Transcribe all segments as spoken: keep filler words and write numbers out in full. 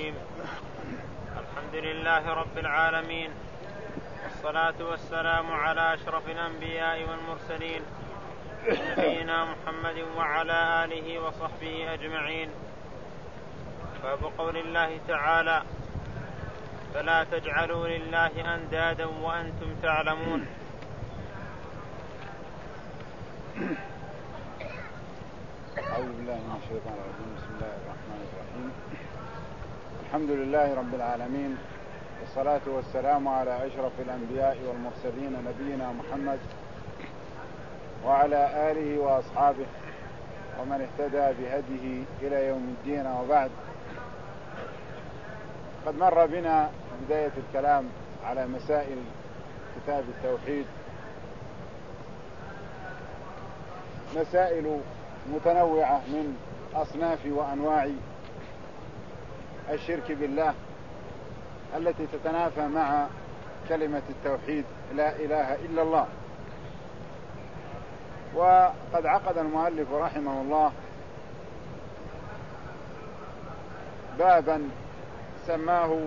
الرجيم. الحمد لله رب العالمين، والصلاة والسلام على أشرف الأنبياء والمرسلين نبينا محمد وعلى آله وصحبه أجمعين. باب قول الله تعالى: فلا تجعلوا لله أندادا وأنتم تعلمون. أعوذ بالله من الشيطان الرجيم. بسم الله الرحمن الرحيم. الحمد لله رب العالمين، والصلاة والسلام على أشرف الأنبياء والمرسلين نبينا محمد وعلى آله وأصحابه ومن اهتدى بهديه إلى يوم الدين. وبعد، قد مر بنا بداية الكلام على مسائل كتاب التوحيد، مسائل متنوعة من أصناف وأنواع الشرك بالله التي تتنافى مع كلمة التوحيد لا إله إلا الله. وقد عقد المؤلف رحمه الله بابا سماه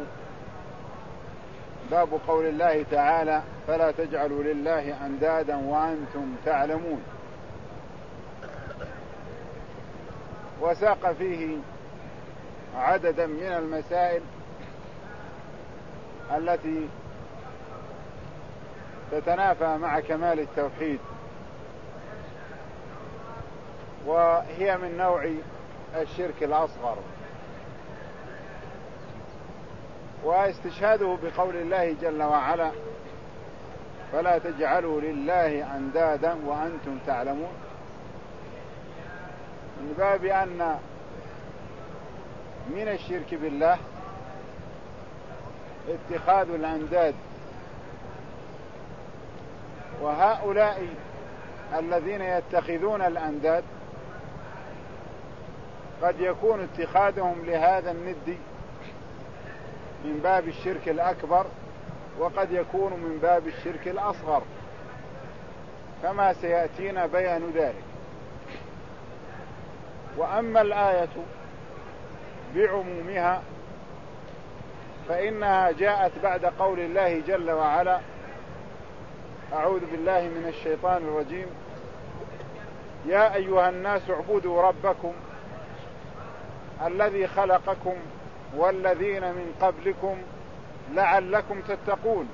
باب قول الله تعالى: فلا تجعلوا لله أندادا وأنتم تعلمون، وساق فيه عددا من المسائل التي تتنافى مع كمال التوحيد، وهي من نوع الشرك الأصغر. واستشهاده بقول الله جل وعلا: فلا تجعلوا لله أندادا وأنتم تعلمون، من باب أن من الشرك بالله اتخاذ الأنداد، وهؤلاء الذين يتخذون الأنداد قد يكون اتخاذهم لهذا الند من باب الشرك الأكبر، وقد يكون من باب الشرك الأصغر، كما سيأتينا بيان ذلك. وأما الآية بعمومها فإنها جاءت بعد قول الله جل وعلا: أعوذ بالله من الشيطان الرجيم: يا أيها الناس اعبدوا ربكم الذي خلقكم والذين من قبلكم لعلكم تتقون،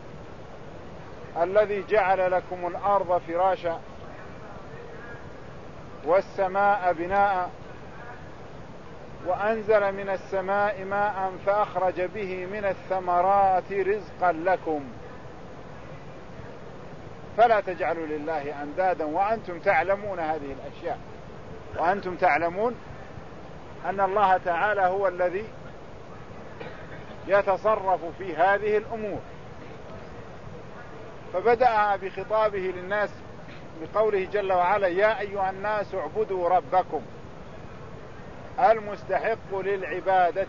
الذي جعل لكم الأرض فراشا والسماء بناء وأنزل من السماء ماء فأخرج به من الثمرات رزقا لكم، فلا تجعلوا لله أندادا وأنتم تعلمون هذه الأشياء، وأنتم تعلمون أن الله تعالى هو الذي يتصرف في هذه الأمور. فبدأ بخطابه للناس بقوله جل وعلا: يا أيها الناس اعبدوا ربكم، المستحق للعبادة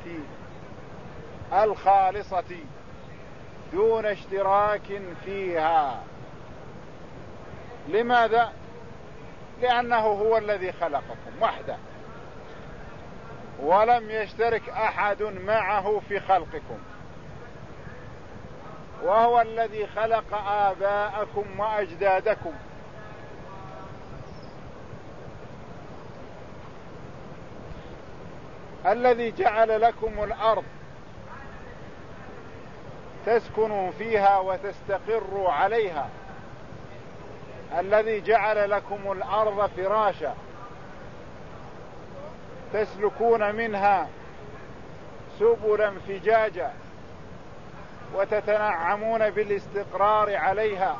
الخالصة دون اشتراك فيها. لماذا؟ لأنه هو الذي خلقكم وحده، ولم يشترك أحد معه في خلقكم، وهو الذي خلق آباءكم وأجدادكم، الذي جعل لكم الأرض تسكنوا فيها وتستقروا عليها، الذي جعل لكم الأرض فراشا تسلكون منها سبلا فجاجا وتتنعمون بالاستقرار عليها،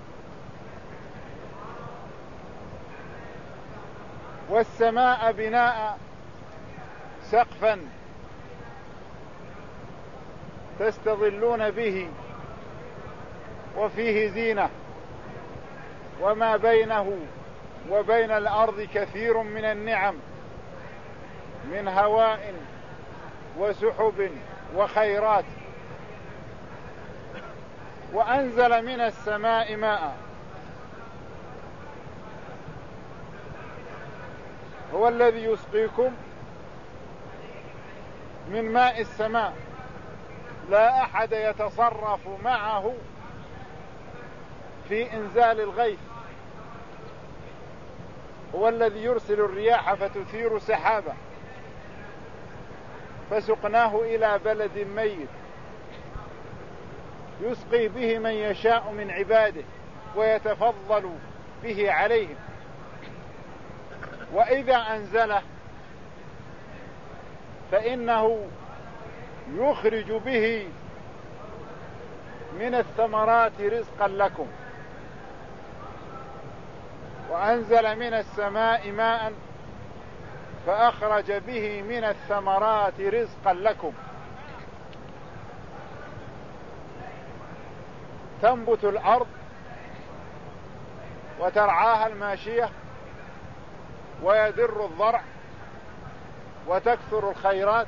والسماء بناء سقفا تستظلون به وفيه زينة، وما بينه وبين الأرض كثير من النعم من هواء وسحب وخيرات. وأنزل من السماء ماء، هو الذي يسقيكم من ماء السماء لا أحد يتصرف معه في إنزال الغيث. هو الذي يرسل الرياح فتثير سحابا فسقناه إلى بلد ميت يسقي به من يشاء من عباده ويتفضل به عليهم. وإذا أنزله فإنه يخرج به من الثمرات رزقا لكم. وأنزل من السماء ماء فأخرج به من الثمرات رزقا لكم. تنبت الأرض وترعاها الماشية ويدر الضرع وتكثر الخيرات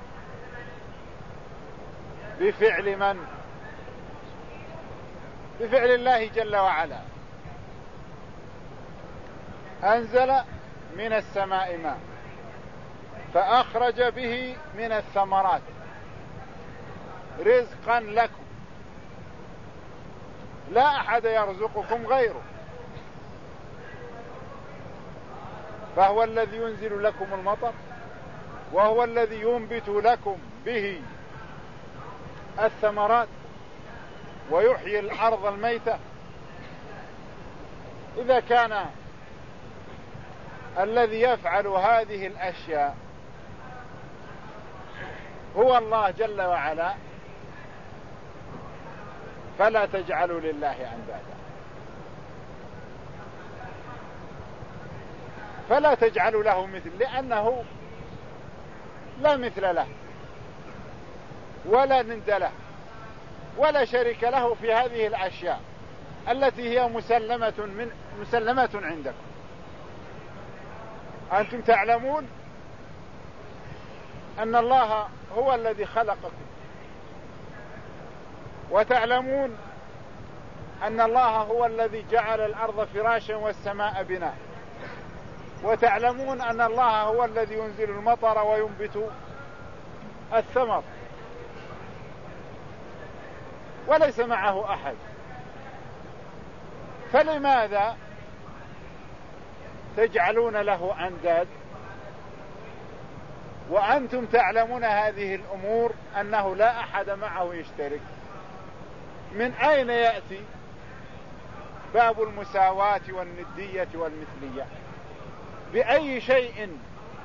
بفعل من؟ بفعل الله جل وعلا. أنزل من السماء ماء فأخرج به من الثمرات رزقا لكم لا أحد يرزقكم غيره. فهو الذي ينزل لكم المطر وهو الذي ينبت لكم به الثمرات ويحيي الأرض الميتة. إذا كان الذي يفعل هذه الأشياء هو الله جل وعلا فلا تجعلوا لله أندادا، فلا تجعلوا له مثل، لأنه لا مثل له ولا ند له ولا شريك له في هذه الأشياء التي هي مسلمة من مسلمة عندكم. أنتم تعلمون أن الله هو الذي خلقكم، وتعلمون أن الله هو الذي جعل الأرض فراشا والسماء بناء، وتعلمون أن الله هو الذي ينزل المطر وينبت الثمر وليس معه أحد. فلماذا تجعلون له أنداد وأنتم تعلمون هذه الأمور أنه لا أحد معه يشترك؟ من أين يأتي باب المساواة والندية والمثلية؟ بأي شيء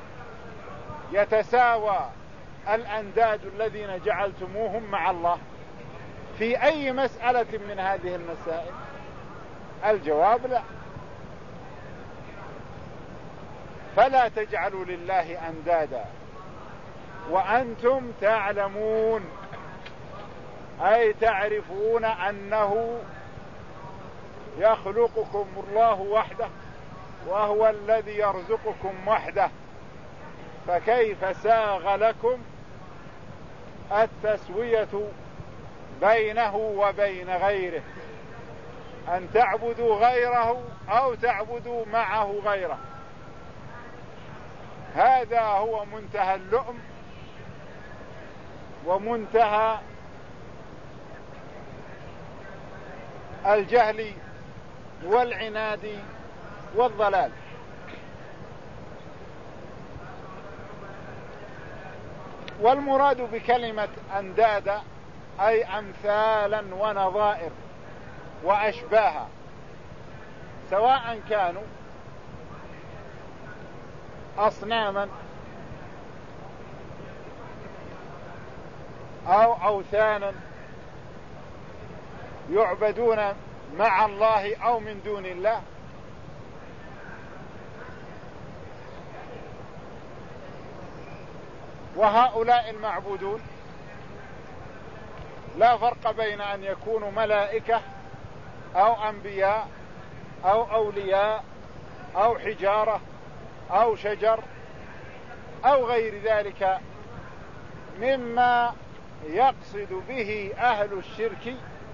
يتساوى الأنداد الذين جعلتموهم مع الله في أي مسألة من هذه المسائل؟ الجواب لا. فلا تجعلوا لله أندادا وأنتم تعلمون، أي تعرفون أنه يخلقكم الله وحده وهو الذي يرزقكم وحده، فكيف ساغ لكم التسوية بينه وبين غيره، أن تعبدوا غيره أو تعبدوا معه غيره؟ هذا هو منتهى اللؤم ومنتهى الجهل والعناد والضلال. والمراد بكلمة أندادا أي أمثالا ونظائر وأشباها، سواء كانوا أصناما أو أوثانا يعبدون مع الله أو من دون الله. وهؤلاء المعبودون لا فرق بين أن يكونوا ملائكة أو أنبياء أو أولياء أو حجارة أو شجر أو غير ذلك مما يقصد به أهل الشرك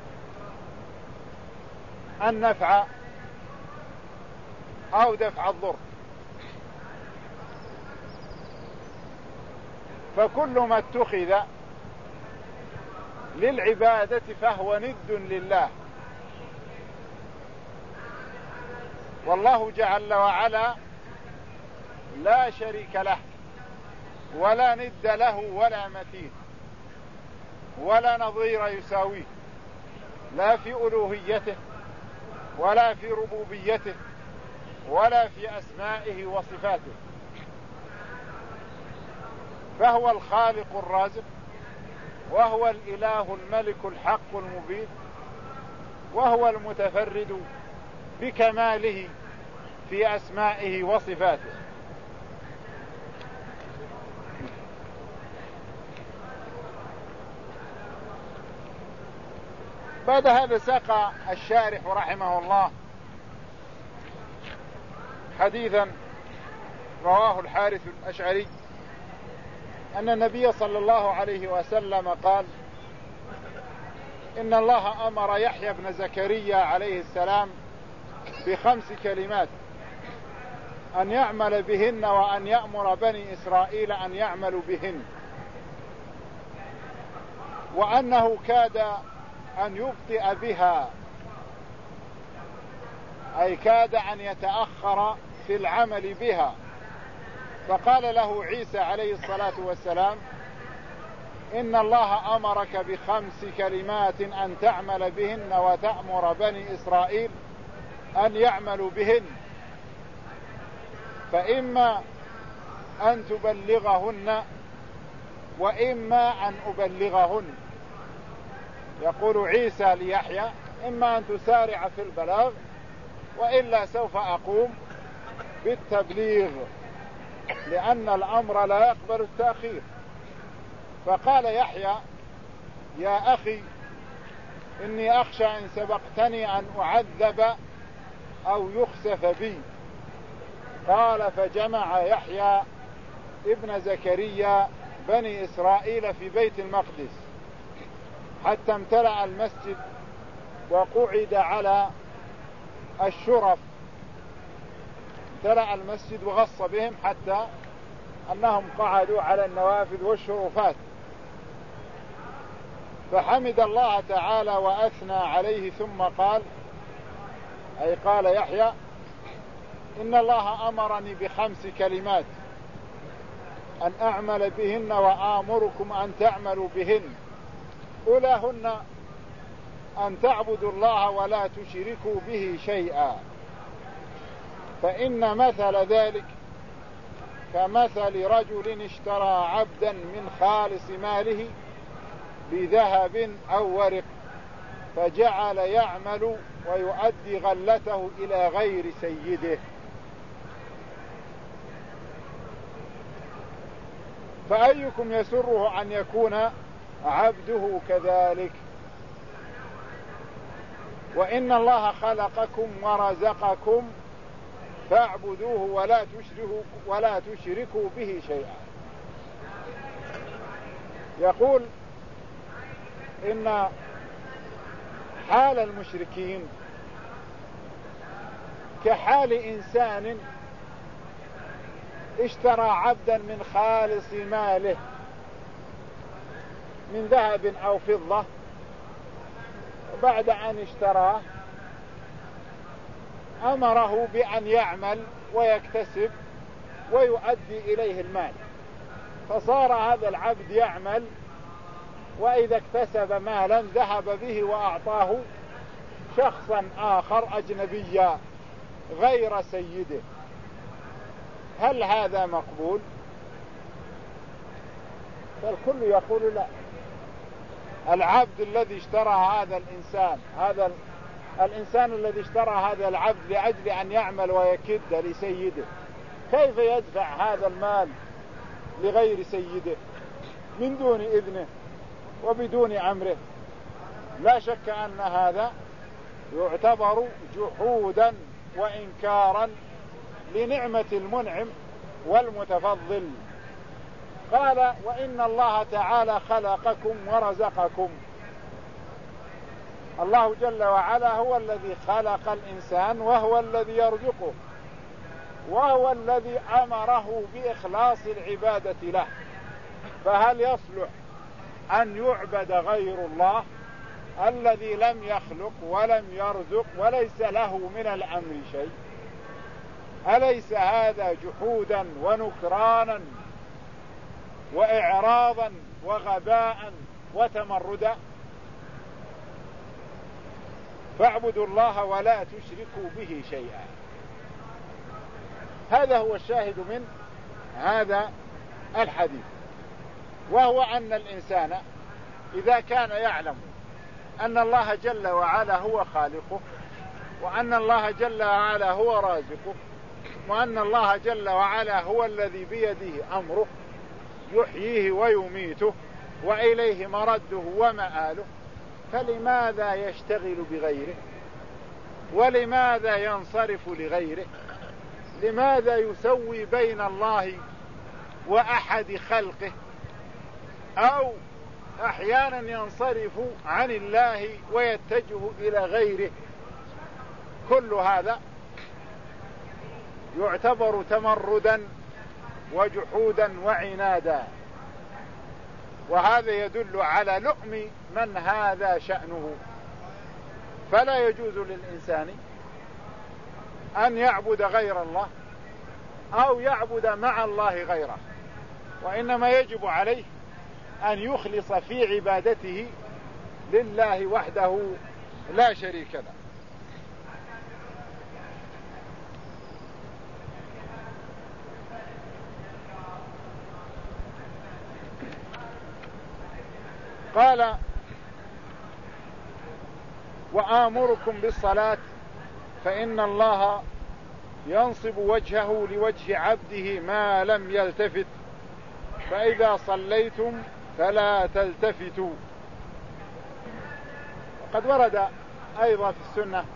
النفع أو دفع الضر. فكل ما اتخذ للعبادة فهو ند لله، والله جل وعلا لا شريك له ولا ند له ولا مثيل ولا نظير يساويه، لا في ألوهيته ولا في ربوبيته ولا في أسمائه وصفاته، فهو الخالق الرازق، وهو الإله الملك الحق المبين، وهو المتفرد بكماله في أسمائه وصفاته. بعد هذا ساق الشارح رحمه الله حديثا رواه الحارث الأشعري أن النبي صلى الله عليه وسلم قال: إن الله أمر يحيى بن زكريا عليه السلام بخمس كلمات أن يعمل بهن وأن يأمر بني إسرائيل أن يعملوا بهن، وأنه كاد أن يبطئ بها، أي كاد أن يتأخر في العمل بها، فقال له عيسى عليه الصلاة والسلام: إن الله أمرك بخمس كلمات أن تعمل بهن وتأمر بني إسرائيل أن يعملوا بهن، فإما أن تبلغهن وإما أن أبلغهن. يقول عيسى ليحيى: إما أن تسارع في البلاغ وإلا سوف أقوم بالتبليغ، لأن الأمر لا يقبل التأخير. فقال يحيى: يا أخي إني أخشى إن سبقتني أن أعذب أو يخسف بي. قال: فجمع يحيى ابن زكريا بني إسرائيل في بيت المقدس حتى امتلأ المسجد وقعد على الشرف، امتلأ المسجد وغص بهم حتى أنهم قعدوا على النوافذ والشرفات، فحمد الله تعالى وأثنى عليه ثم قال، أي قال يحيى: إن الله أمرني بخمس كلمات أن أعمل بهن وآمركم أن تعملوا بهن، أولاهن أن تعبدوا الله ولا تشركوا به شيئا، فإن مثل ذلك كمثل رجل اشترى عبدا من خالص ماله بذهب أو ورق، فجعل يعمل ويؤدي غلته إلى غير سيده، فأيكم يسره أن يكون عبده كذلك؟ وإن الله خلقكم ورزقكم فاعبدوه ولا تشركوا, ولا تشركوا به شيئا. يقول إن حال المشركين كحال إنسان اشترى عبدا من خالص ماله من ذهب أو فضة، وبعد أن اشتراه أمره بأن يعمل ويكتسب ويؤدي إليه المال، فصار هذا العبد يعمل، وإذا اكتسب مالا ذهب به وأعطاه شخصا آخر أجنبيا غير سيده. هل هذا مقبول؟ فالكل يقول لا. العبد الذي اشترى هذا الإنسان هذا الإنسان الذي اشترى هذا العبد لأجل أن يعمل ويكد لسيده، كيف يدفع هذا المال لغير سيده من دون إذنه وبدون أمره؟ لا شك أن هذا يعتبر جحودا وإنكارا لنعمة المنعم والمتفضل. قال: وإن الله تعالى خلقكم ورزقكم. الله جل وعلا هو الذي خلق الإنسان وهو الذي يرزقه، وهو الذي أمره بإخلاص العبادة له، فهل يصلح أن يعبد غير الله الذي لم يخلق ولم يرزق وليس له من الأمر شيء؟ أليس هذا جحودا ونكرانا وإعراضا وغباء وتمردا؟ فاعبدوا الله ولا تشركوا به شيئا. هذا هو الشاهد من هذا الحديث، وهو أن الإنسان إذا كان يعلم أن الله جل وعلا هو خالقه، وأن الله جل وعلا هو رازقه، وأن الله جل وعلا هو الذي بيده أمره يحييه ويميته وإليه مرده ومآله، فلماذا يشتغل بغيره؟ ولماذا ينصرف لغيره؟ لماذا يسوي بين الله وأحد خلقه؟ أو أحيانا ينصرف عن الله ويتجه إلى غيره؟ كل هذا يعتبر تمردا وجحودا وعنادا، وهذا يدل على لؤم من هذا شأنه. فلا يجوز للإنسان أن يعبد غير الله أو يعبد مع الله غيره، وإنما يجب عليه أن يخلص في عبادته لله وحده لا شريك له. قال: وآمركم بالصلاة فإن الله ينصب وجهه لوجه عبده ما لم يلتفت، فإذا صليتم فلا تلتفتوا. وقد ورد أيضا في السنة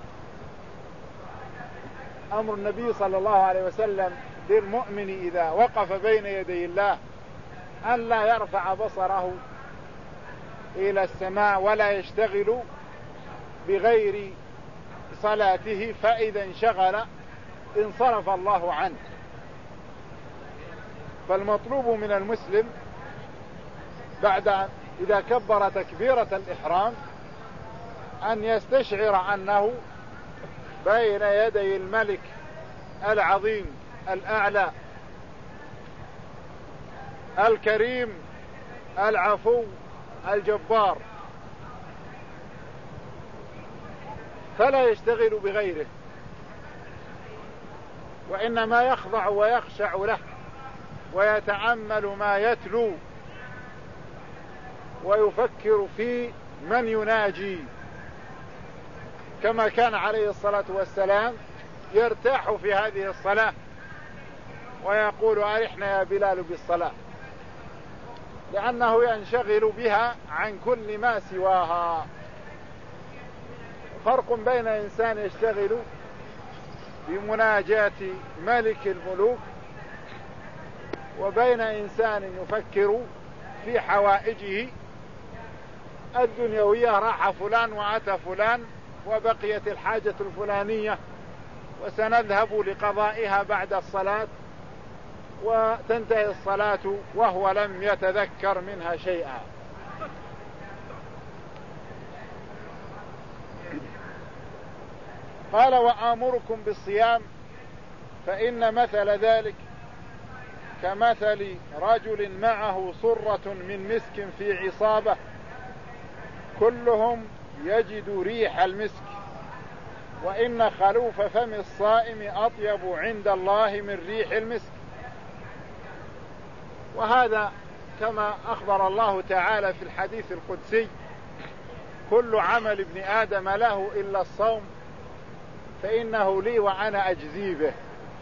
أمر النبي صلى الله عليه وسلم للمؤمن إذا وقف بين يدي الله أن لا يرفع بصره إلى السماء ولا يشتغل بغير صلاته، فإذا انشغل انصرف الله عنه. فالمطلوب من المسلم بعد إذا كبر تكبيرة الإحرام أن يستشعر أنه بين يدي الملك العظيم الأعلى الكريم العفو الجبار، فلا يشتغل بغيره، وإنما يخضع ويخشع له ويتأمل ما يتلو ويفكر في من يناجي، كما كان عليه الصلاة والسلام يرتاح في هذه الصلاة ويقول: أرحنا يا بلال بالصلاة، لأنه ينشغل بها عن كل ما سواها. فرق بين إنسان يشتغل بمناجاة ملك الملوك وبين إنسان يفكر في حوائجه الدنيوية، راح فلان وأتى فلان وبقيت الحاجة الفلانية وسنذهب لقضائها بعد الصلاة، وتنتهي الصلاة وهو لم يتذكر منها شيئا. قال: وآمركم بالصيام فإن مثل ذلك كمثل رجل معه صرة من مسك في عصابة، كلهم يجد ريح المسك، وإن خلوف فم الصائم أطيب عند الله من ريح المسك. وهذا كما أخبر الله تعالى في الحديث القدسي: كل عمل ابن آدم له إلا الصوم فإنه لي وأنا أجزي به.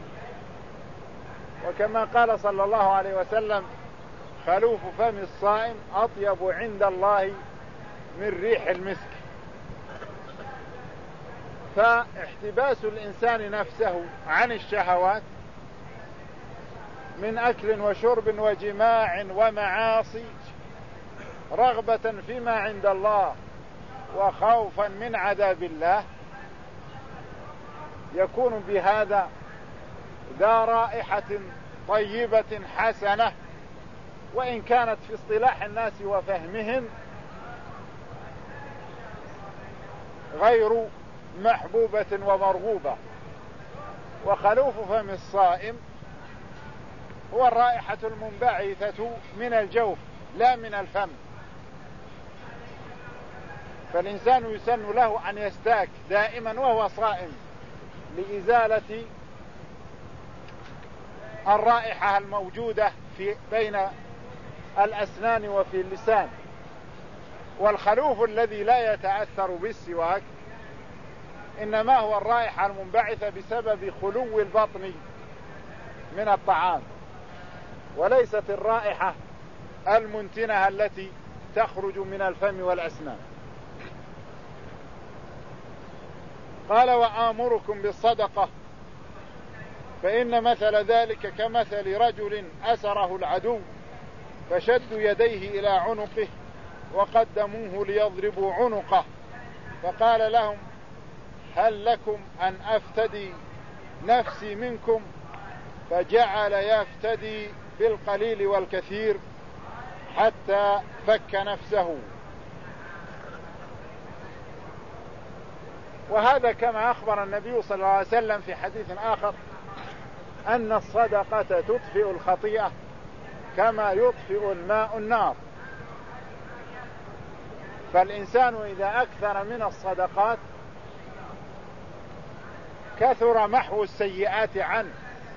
وكما قال صلى الله عليه وسلم: خلوف فم الصائم أطيب عند الله من ريح المسك. فاحتباس الإنسان نفسه عن الشهوات من أكل وشرب وجماع ومعاصي رغبة فيما عند الله وخوفا من عذاب الله يكون بهذا ذا رائحة طيبة حسنة وإن كانت في اصطلاح الناس وفهمهم غير محبوبة ومرغوبة. وخلوف فم الصائم هو الرائحة المنبعثة من الجوف لا من الفم، فالإنسان يسن له أن يستاك دائما وهو صائم لإزالة الرائحة الموجودة في بين الأسنان وفي اللسان. والخلوف الذي لا يتأثر بالسواك إنما هو الرائحة المنبعثة بسبب خلو البطن من الطعام، وليست الرائحة المنتنة التي تخرج من الفم والأسنان. قال وآمركم بالصدقة فإن مثل ذلك كمثل رجل أسره العدو فشدوا يديه إلى عنقه وقدموه ليضربوا عنقه، فقال لهم هل لكم أن أفتدي نفسي منكم؟ فجعل يفتدي بالقليل والكثير حتى فك نفسه. وهذا كما أخبر النبي صلى الله عليه وسلم في حديث آخر أن الصدقة تطفئ الخطيئة كما يطفئ الماء النار. فالإنسان إذا أكثر من الصدقات كثر محو السيئات عنه،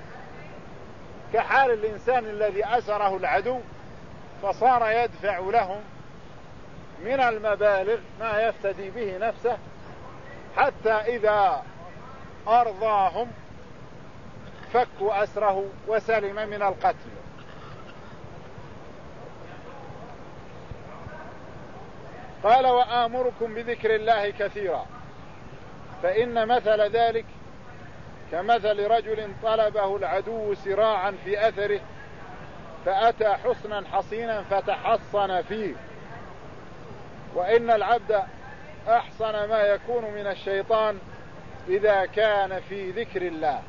كحال الإنسان الذي أسره العدو فصار يدفع لهم من المبالغ ما يفتدي به نفسه، حتى إذا أرضاهم فكوا أسره وسلم من القتل. قال وآمركم بذكر الله كثيرا فإن مثل ذلك كمثل رجل طلبه العدو سراعا في أثره فأتى حصنا حصينا فتحصن فيه. وإن العبد أحصن ما يكون من الشيطان إذا كان في ذكر الله.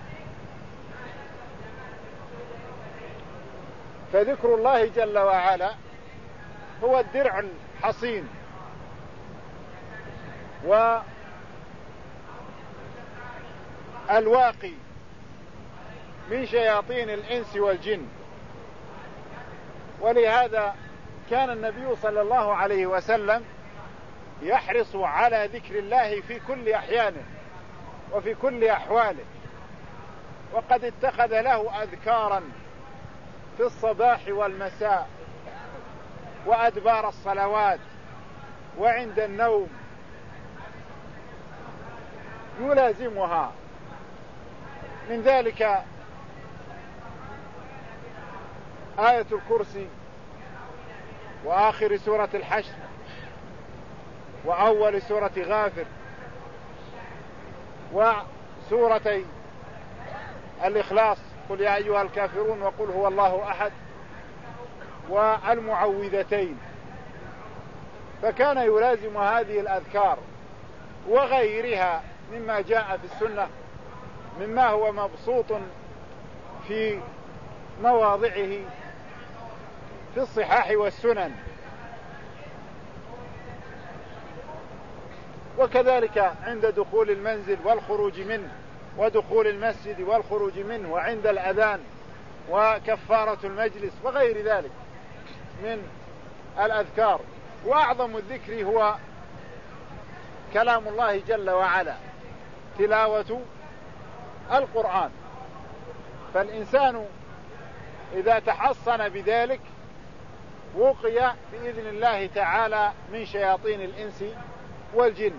فذكر الله جل وعلا هو الدرع الحصين والواقي من شياطين الإنس والجن. ولهذا كان النبي صلى الله عليه وسلم يحرص على ذكر الله في كل أحيانه وفي كل أحواله، وقد اتخذ له أذكارا في الصباح والمساء وأدبار الصلوات وعند النوم يلازمها. من ذلك آية الكرسي وآخر سورة الحشر وأول سورة غافر وسورتي الإخلاص قل يا أيها الكافرون وقل هو الله أحد والمعوذتين. فكان يلازم هذه الأذكار وغيرها مما جاء في السنة مما هو مبسوط في مواضعه في الصحاح والسنن. وكذلك عند دخول المنزل والخروج منه ودخول المسجد والخروج منه وعند الأذان وكفارة المجلس وغير ذلك من الأذكار. وأعظم الذكر هو كلام الله جل وعلا تلاوة القرآن. فالإنسان إذا تحصن بذلك وقي بإذن الله تعالى من شياطين الإنس والجن.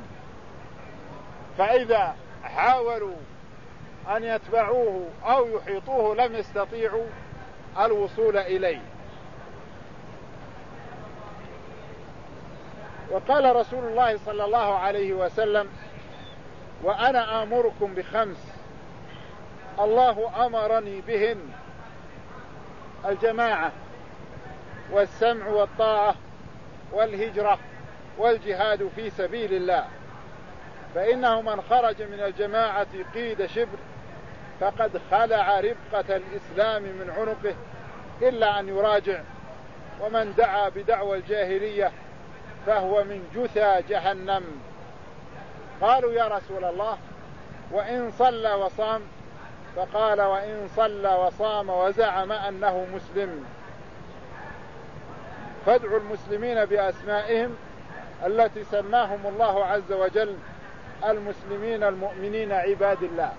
فإذا حاولوا أن يتبعوه أو يحيطوه لم يستطيعوا الوصول إليه. وقال رسول الله صلى الله عليه وسلم وأنا آمركم بخمس الله أمرني بهن: الجماعة والسمع والطاعة والهجرة والجهاد في سبيل الله، فإنه من خرج من الجماعة قيد شبر فقد خلع ربقة الإسلام من عنقه إلا أن يراجع، ومن دعا بدعوى الجاهلية فهو من جثى جهنم. قالوا يا رسول الله وإن صلى وصام؟ فقال وإن صلى وصام وزعم أنه مسلم. فادعوا المسلمين بأسمائهم التي سماهم الله عز وجل المسلمين المؤمنين عباد الله.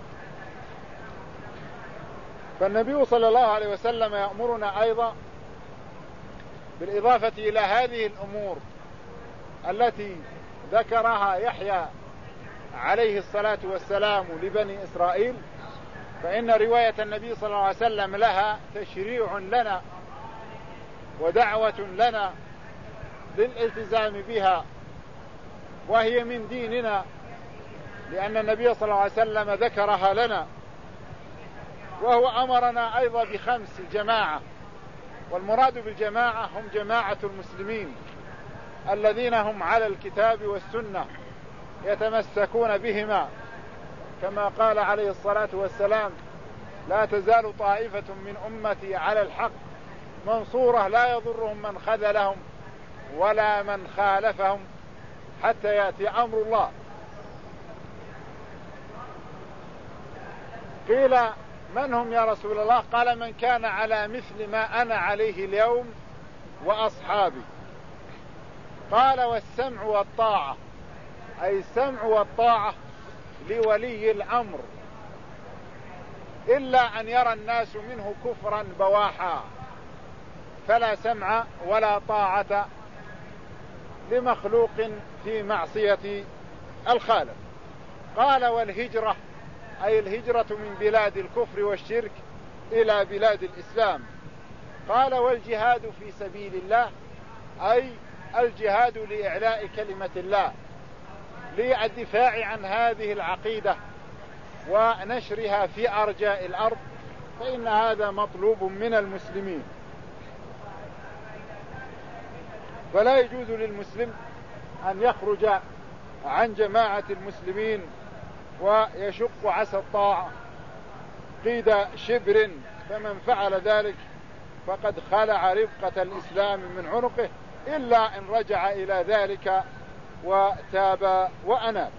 فالنبي صلى الله عليه وسلم يأمرنا أيضا بالإضافة إلى هذه الأمور التي ذكرها يحيى عليه الصلاة والسلام لبني إسرائيل، فإن رواية النبي صلى الله عليه وسلم لها تشريع لنا ودعوة لنا للالتزام بها، وهي من ديننا، لأن النبي صلى الله عليه وسلم ذكرها لنا. وهو أمرنا أيضا بخمس جماعة، والمراد بالجماعة هم جماعة المسلمين الذين هم على الكتاب والسنة يتمسكون بهما، كما قال عليه الصلاة والسلام لا تزال طائفة من أمتي على الحق منصورة لا يضرهم من خذلهم ولا من خالفهم حتى يأتي أمر الله. قيل من هم يا رسول الله؟ قال من كان على مثل ما أنا عليه اليوم وأصحابي. قال والسمع والطاعة، أي السمع والطاعة لولي الأمر، إلا أن يرى الناس منه كفرا بواحا فلا سمع ولا طاعة لمخلوق في معصية الخالق. قال والهجرة، أي الهجرة من بلاد الكفر والشرك إلى بلاد الإسلام. قال والجهاد في سبيل الله، أي الجهاد لإعلاء كلمة الله، للدفاع عن هذه العقيدة ونشرها في أرجاء الأرض، فإن هذا مطلوب من المسلمين. فلا يجوز للمسلم أن يخرج عن جماعة المسلمين ويشق عسى الطاعة قيد شبر، فمن فعل ذلك فقد خلع رفقة الإسلام من عنقه، إلا إن رجع إلى ذلك وتاب وأناب.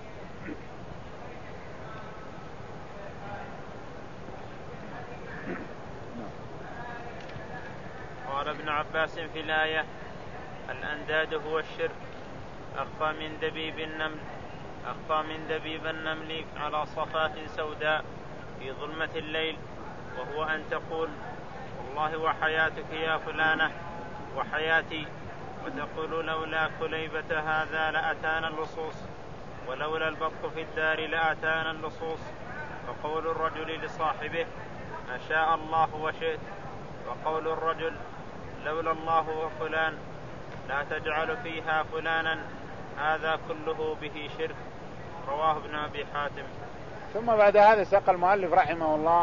قال ابن عباس في الآية الأنداد هو الشرك أخفى من دبيب النمل أخفى من دبيب النمل على صفات سوداء في ظلمة الليل، وهو أن تقول والله وحياتك يا فلانة وحياتي، وتقول لولا كليبة هذا لأتانا اللصوص، ولولا البط في الدار لأتانا اللصوص. وقول الرجل لصاحبه ما شاء الله وشئت، وقول الرجل لولا الله وفلان لا تجعل فيها فلانا، هذا كله به شرك. رواه ابن أبي حاتم. ثم بعد هذا ساق المؤلف رحمه الله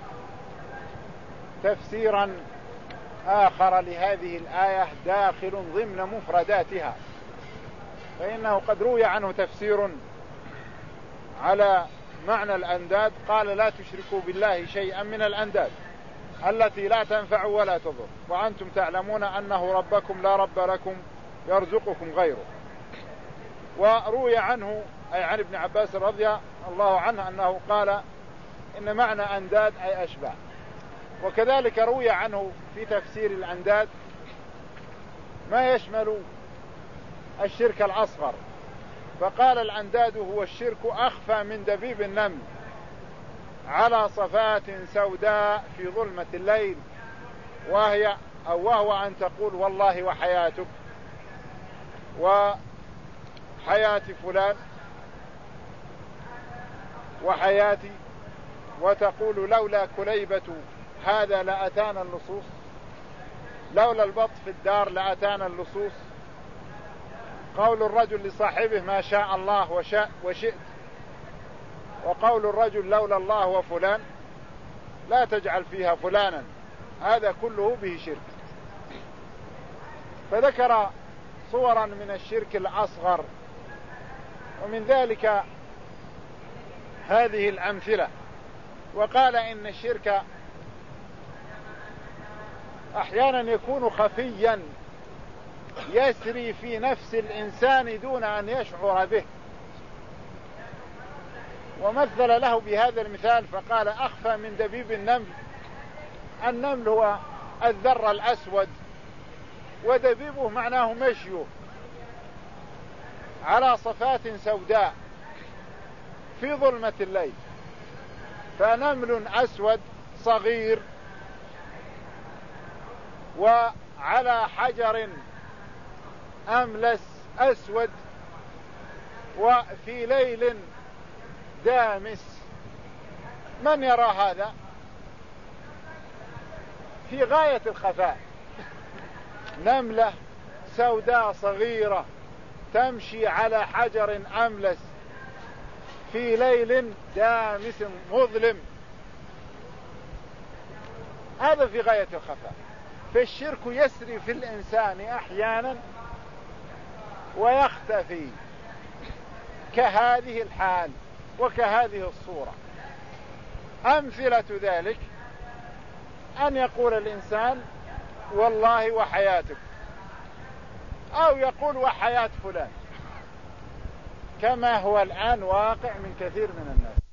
تفسيرا آخر لهذه الآية داخل ضمن مفرداتها، فإنه قد روي عنه تفسير على معنى الأنداد، قال لا تشركوا بالله شيئا من الأنداد التي لا تنفع ولا تضر، وأنتم تعلمون أنه ربكم لا رب لكم يرزقكم غيره. وروي عنه أي عن ابن عباس رضي الله عنه أنه قال إن معنى أنداد أي أشباه. وكذلك روي عنه في تفسير الأنداد ما يشمل الشرك الأصغر، فقال الأنداد هو الشرك أخفى من دبيب النمل على صفات سوداء في ظلمة الليل، وهي أو وهو أن تقول والله وحياتك وحياة فلان وحياتي، وتقول لولا كليبة هذا لأتانا اللصوص، لولا البط في الدار لأتانا اللصوص. قول الرجل لصاحبه ما شاء الله وشاء وشئت، وقول الرجل لولا الله وفلان لا تجعل فيها فلانا، هذا كله به شرك. فذكر صورا من الشرك الأصغر، ومن ذلك هذه الأمثلة. وقال إن الشرك أحيانا يكون خفيا يسري في نفس الإنسان دون أن يشعر به. ومثل له بهذا المثال فقال أخفى من دبيب النمل. النمل هو الذر الأسود، ودبيبه معناه مشيه على صفات سوداء في ظلمة الليل. فنمل أسود صغير وعلى حجر أملس أسود وفي ليل دامس، من يرى هذا؟ في غاية الخفاء. نملة سوداء صغيرة تمشي على حجر أملس في ليل دامس مظلم، هذا في غاية الخفاء. فالشرك يسري في الإنسان أحيانا ويختفي كهذه الحال وكهذه الصورة. أمثلة ذلك أن يقول الإنسان والله وحياتك، أو يقول وحياة فلان، كما هو الآن واقع من كثير من الناس.